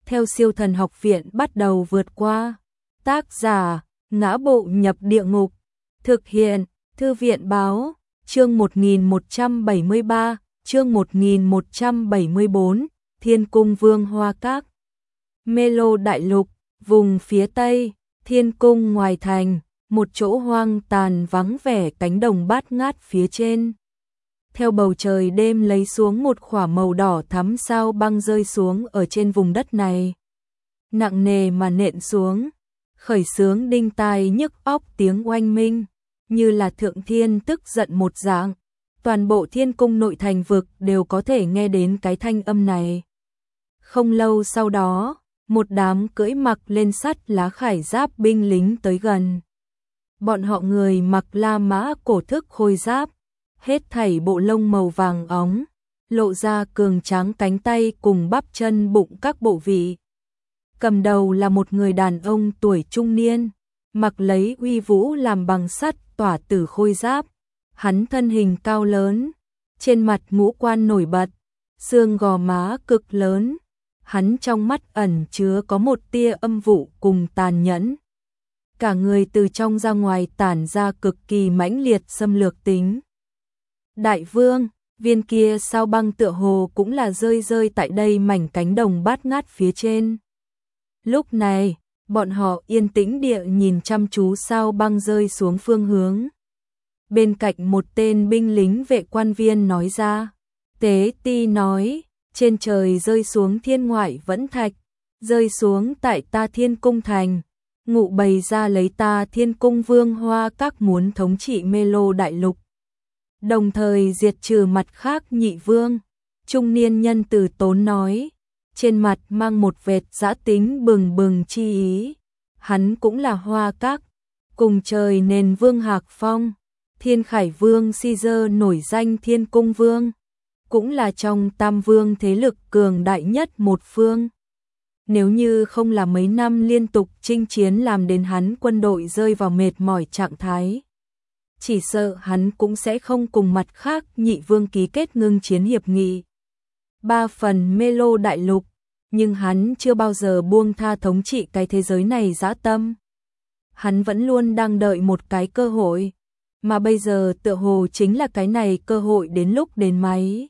theo Siêu Thần Học Viện bắt đầu vượt qua. Tác giả: Ngã Bộ Nhập Địa Ngục. Thực hiện: Thư viện báo. Chương 1173, chương 1174, Thiên Cung Vương Hoa Các. Mê Lô Đại Lục, vùng phía Tây, Thiên Cung ngoài thành, một chỗ hoang tàn vắng vẻ, cánh đồng bát ngát phía trên. Theo bầu trời đêm lấy xuống một khỏa màu đỏ thắm, sao băng rơi xuống ở trên vùng đất này. Nặng nề mà nện xuống, khởi xướng đinh tai nhức óc, tiếng oanh minh, như là thượng thiên tức giận một dạng. Toàn bộ Thiên Cung nội thành vực đều có thể nghe đến cái thanh âm này. Không lâu sau đó, một đám cưỡi mặc lên sắt lá khải giáp binh lính tới gần. Bọn họ người mặc La Mã cổ thức khôi giáp, hết thảy bộ lông màu vàng óng, lộ ra cường tráng cánh tay cùng bắp chân bụng các bộ vị. Cầm đầu là một người đàn ông tuổi trung niên, mặc lấy uy vũ làm bằng sắt tỏa tử khôi giáp. Hắn thân hình cao lớn, trên mặt ngũ quan nổi bật, xương gò má cực lớn. Hắn trong mắt ẩn chứa có một tia âm vụ cùng tàn nhẫn. Cả người từ trong ra ngoài tản ra cực kỳ mãnh liệt xâm lược tính. Đại vương, viên kia sao băng tựa hồ cũng là rơi rơi tại đây mảnh cánh đồng bát ngát phía trên. Lúc này, bọn họ yên tĩnh địa nhìn chăm chú sao băng rơi xuống phương hướng. Bên cạnh một tên binh lính vệ quan viên nói ra, Tế Ti nói, trên trời rơi xuống thiên ngoại vẫn thạch, rơi xuống tại ta Thiên Cung thành, ngụ bày ra lấy ta Thiên Cung Vương Hoa Các muốn thống trị Mê Lô Đại Lục, đồng thời diệt trừ mặt khác nhị vương. Trung niên nhân từ tốn nói, trên mặt mang một vệt dã tính bừng bừng chi ý. Hắn cũng là Hoa Các, cùng trời nền vương Hạc Phong, Thiên Khải Vương Caesar nổi danh Thiên Cung Vương, cũng là trong tam vương thế lực cường đại nhất một phương. Nếu như không là mấy năm liên tục chinh chiến làm đến hắn quân đội rơi vào mệt mỏi trạng thái, chỉ sợ hắn cũng sẽ không cùng mặt khác nhị vương ký kết ngưng chiến hiệp nghị. 3 phần Mê Lô Đại Lục, nhưng hắn chưa bao giờ buông tha thống trị cái thế giới này dã tâm. Hắn vẫn luôn đang đợi một cái cơ hội, mà bây giờ tựa hồ chính là cái này cơ hội đến lúc đến máy.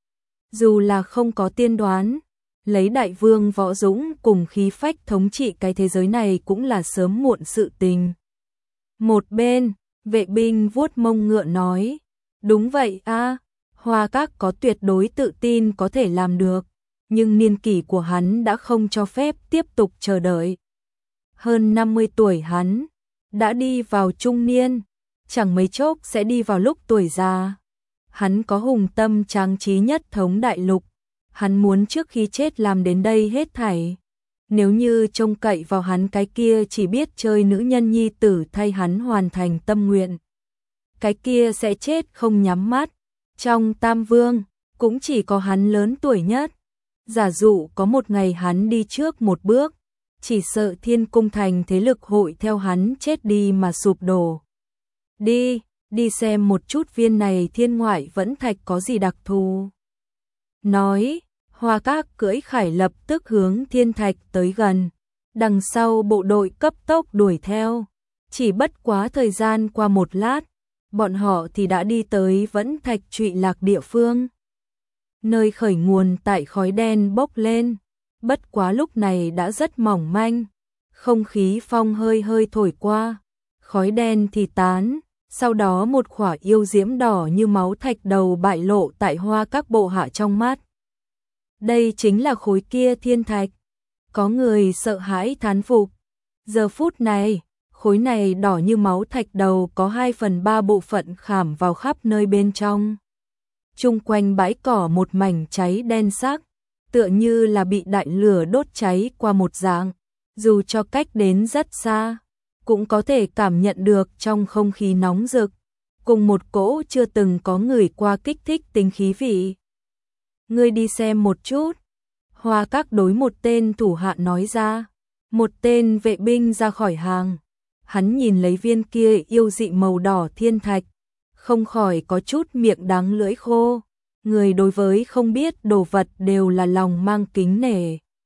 Dù là không có tiên đoán, lấy đại vương võ dũng cùng khí phách thống trị cái thế giới này cũng là sớm muộn sự tình. Một bên, vệ binh vuốt mông ngựa nói, đúng vậy a, Hoa Các có tuyệt đối tự tin có thể làm được, nhưng niên kỷ của hắn đã không cho phép tiếp tục chờ đợi. Hơn 50 tuổi hắn đã đi vào trung niên, chẳng mấy chốc sẽ đi vào lúc tuổi già. Hắn có hùng tâm tráng trí nhất thống đại lục, hắn muốn trước khi chết làm đến đây hết thảy. Nếu như trông cậy vào hắn, cái kia chỉ biết chơi nữ nhân nhi tử thay hắn hoàn thành tâm nguyện, cái kia sẽ chết không nhắm mắt. Trong tam vương, cũng chỉ có hắn lớn tuổi nhất. Giả dụ có một ngày hắn đi trước một bước, chỉ sợ Thiên Cung thành thế lực hội theo hắn chết đi mà sụp đổ. Đi xem một chút viên này thiên ngoại vẫn thạch có gì đặc thù. Nói, Hoa Các cưỡi khải lập tức hướng thiên thạch tới gần, đằng sau bộ đội cấp tốc đuổi theo. Chỉ bất quá thời gian qua một lát, bọn họ thì đã đi tới vẫn thạch trụy lạc địa phương. Nơi khởi nguồn tại khói đen bốc lên, bất quá lúc này đã rất mỏng manh, không khí phong hơi hơi thổi qua, khói đen thì tán, sau đó một khỏa yêu diễm đỏ như máu thạch đầu bại lộ tại Hoa Các bộ hạ trong mắt. Đây chính là khối kia thiên thạch. Có người sợ hãi thán phục. Giờ phút này, khối này đỏ như máu thạch đầu có 2/3 bộ phận khảm vào khắp nơi bên trong. Chung quanh bãi cỏ một mảnh cháy đen sắc, tựa như là bị đại lửa đốt cháy qua một dạng. Dù cho cách đến rất xa, cũng có thể cảm nhận được trong không khí nóng rực, cùng một cỗ chưa từng có người qua kích thích tính khí vị. Ngươi đi xem một chút. Hoa Các đối một tên thủ hạ nói ra. Một tên vệ binh ra khỏi hàng. Hắn nhìn lấy viên kia yêu dị màu đỏ thiên thạch, không khỏi có chút miệng đắng lưỡi khô. Người đối với không biết đồ vật đều là lòng mang kính nể.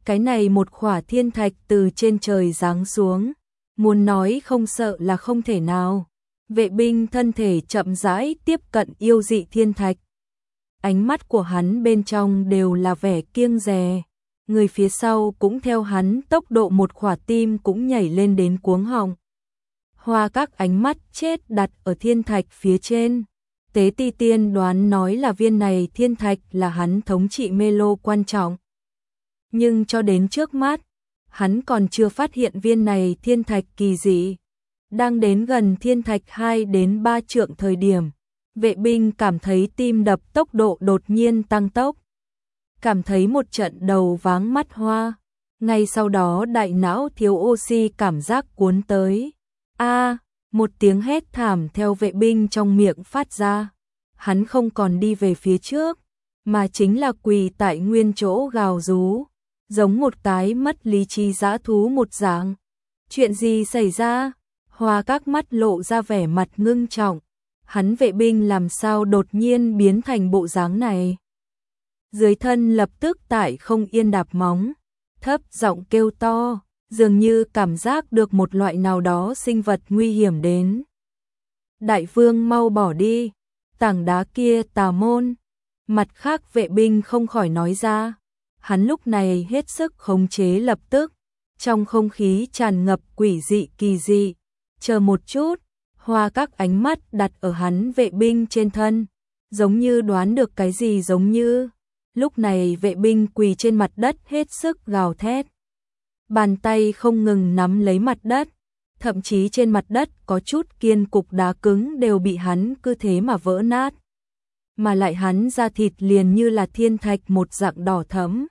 Cái này một khỏa thiên thạch từ trên trời giáng xuống, muốn nói không sợ là không thể nào. Vệ binh thân thể chậm rãi tiếp cận yêu dị thiên thạch. Ánh mắt của hắn bên trong đều là vẻ kiêng dè. Người phía sau cũng theo hắn, tốc độ một khỏa tim cũng nhảy lên đến cuống họng. Hoa các ánh mắt chết đặt ở thiên thạch phía trên. Tế Ti Tiên đoán nói là viên này thiên thạch là hắn thống trị mê lô quan trọng. Nhưng cho đến trước mắt, hắn còn chưa phát hiện viên này thiên thạch kỳ dị. Đang đến gần thiên thạch 2 đến 3 trượng thời điểm, vệ binh cảm thấy tim đập tốc độ đột nhiên tăng tốc. Cảm thấy một trận đầu váng mắt hoa. Ngay sau đó đại não thiếu oxy cảm giác cuốn tới. Một tiếng hét thảm theo vệ binh trong miệng phát ra. Hắn không còn đi về phía trước, mà chính là quỳ tại nguyên chỗ gào rú, giống một cái mất lý trí dã thú một dạng. Chuyện gì xảy ra? Hoa các mắt lộ ra vẻ mặt ngưng trọng. Hắn vệ binh làm sao đột nhiên biến thành bộ dáng này? Dưới thân lập tức tại không yên đạp móng, thấp giọng kêu to, dường như cảm giác được một loại nào đó sinh vật nguy hiểm đến. Đại vương mau bỏ đi, tảng đá kia tà môn. Mặt khác vệ binh không khỏi nói ra. Hắn lúc này hết sức khống chế lập tức, trong không khí tràn ngập quỷ dị kỳ dị. Chờ một chút, hoa các ánh mắt đặt ở hắn vệ binh trên thân, giống như đoán được cái gì giống như. Lúc này vệ binh quỳ trên mặt đất hết sức gào thét. Bàn tay không ngừng nắm lấy mặt đất, thậm chí trên mặt đất có chút kiên cục đá cứng đều bị hắn cứ thế mà vỡ nát. Mà lại hắn da thịt liền như là thiên thạch một dạng đỏ thẫm.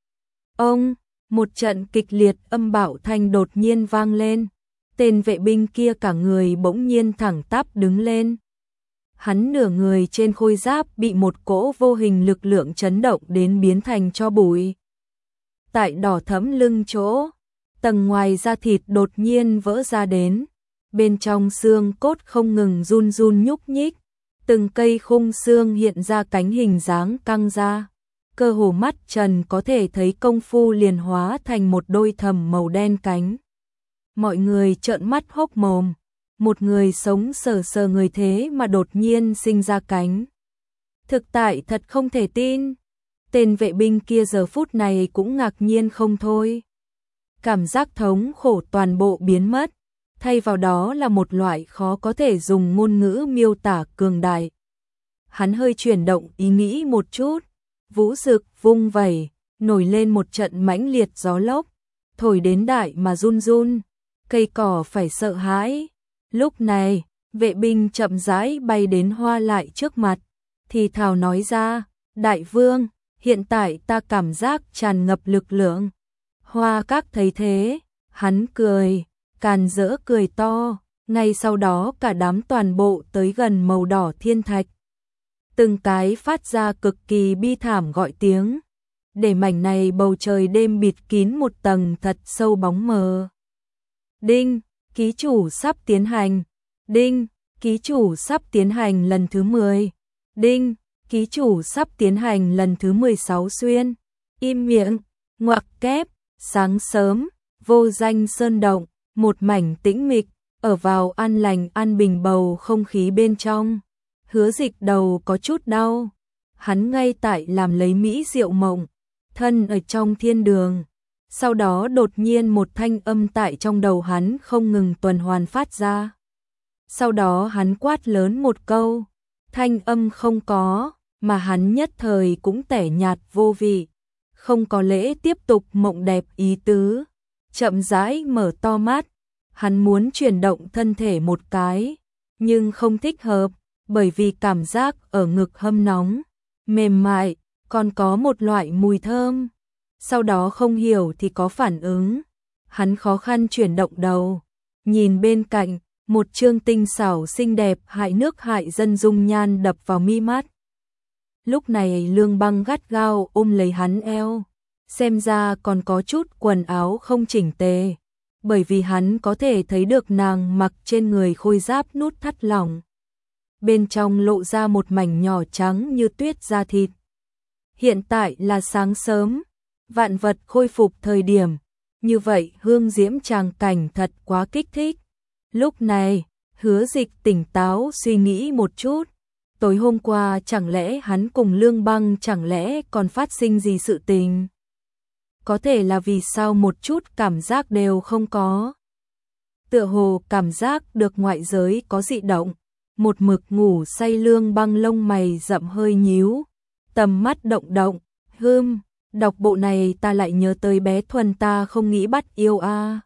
Một trận kịch liệt âm bạo thanh đột nhiên vang lên. Tên vệ binh kia cả người bỗng nhiên thẳng tắp đứng lên. Hắn nửa người trên khôi giáp bị một cỗ vô hình lực lượng chấn động đến biến thành tro bụi. Tại đỏ thẫm lưng chỗ, tầng ngoài da thịt đột nhiên vỡ ra đến. Bên trong xương cốt không ngừng run run nhúc nhích. Từng cây khung xương hiện ra cánh hình dáng căng ra. Cơ hồ mắt trần có thể thấy công phu liền hóa thành một đôi thầm màu đen cánh. Mọi người trợn mắt hốc mồm. Một người sống sờ sờ người thế mà đột nhiên sinh ra cánh. Thực tại thật không thể tin. Tên vệ binh kia giờ phút này cũng ngạc nhiên không thôi. Cảm giác thống khổ toàn bộ biến mất. Thay vào đó là một loại khó có thể dùng ngôn ngữ miêu tả cường đại. Hắn hơi chuyển động ý nghĩ một chút. Vũ rực vung vẩy, nổi lên một trận mãnh liệt gió lốc. Thổi đến đại mà run run. Cây cỏ phải sợ hãi. Lúc này, vệ binh chậm rãi bay đến hoa lại trước mặt. Thì thào nói ra, đại vương, hiện tại ta cảm giác tràn ngập lực lượng. Hoa các thấy thế, hắn cười, càn rỡ cười to. Ngay sau đó cả đám toàn bộ tới gần màu đỏ thiên thạch. Từng cái phát ra cực kỳ bi thảm gọi tiếng. Để mảnh này bầu trời đêm bịt kín một tầng thật sâu bóng mờ. Đinh, ký chủ sắp tiến hành. Đinh, ký chủ sắp tiến hành lần thứ 10. Đinh, ký chủ sắp tiến hành lần thứ 16 xuyên. Im miệng, ngoặc kép, sáng sớm, vô danh sơn động, một mảnh tĩnh mịch, ở vào an lành an bình bầu không khí bên trong. Hứa Dịch đầu có chút đau. Hắn ngay tại làm lấy mỹ diệu mộng, thân ở trong thiên đường. Sau đó đột nhiên một thanh âm tại trong đầu hắn không ngừng tuần hoàn phát ra. Sau đó hắn quát lớn một câu, thanh âm không có, mà hắn nhất thời cũng tẻ nhạt vô vị. Không có lễ tiếp tục mộng đẹp ý tứ. Chậm rãi mở to mắt, hắn muốn chuyển động thân thể một cái, nhưng không thích hợp, bởi vì cảm giác ở ngực hâm nóng, mềm mại, còn có một loại mùi thơm. Sau đó không hiểu thì có phản ứng. Hắn khó khăn chuyển động đầu, nhìn bên cạnh, một trương tinh xảo xinh đẹp hại nước hại dân dung nhan đập vào mi mắt. Lúc này Lương Băng gắt gao ôm lấy hắn eo, xem ra còn có chút quần áo không chỉnh tề, bởi vì hắn có thể thấy được nàng mặc trên người khôi giáp nút thắt lỏng. Bên trong lộ ra một mảnh nhỏ trắng như tuyết da thịt. Hiện tại là sáng sớm, vạn vật khôi phục thời điểm. Như vậy hương diễm tràng cảnh thật quá kích thích. Lúc này, Hứa Dịch tỉnh táo suy nghĩ một chút. Tối hôm qua chẳng lẽ hắn cùng Lương Băng chẳng lẽ còn phát sinh gì sự tình? Có thể là vì sao một chút cảm giác đều không có. Tựa hồ cảm giác được ngoại giới có dị động. Một mực ngủ say Lương Băng lông mày rậm hơi nhíu. Tầm mắt động động. Đọc bộ này ta lại nhớ tới bé Thuần ta không nghĩ bắt yêu a.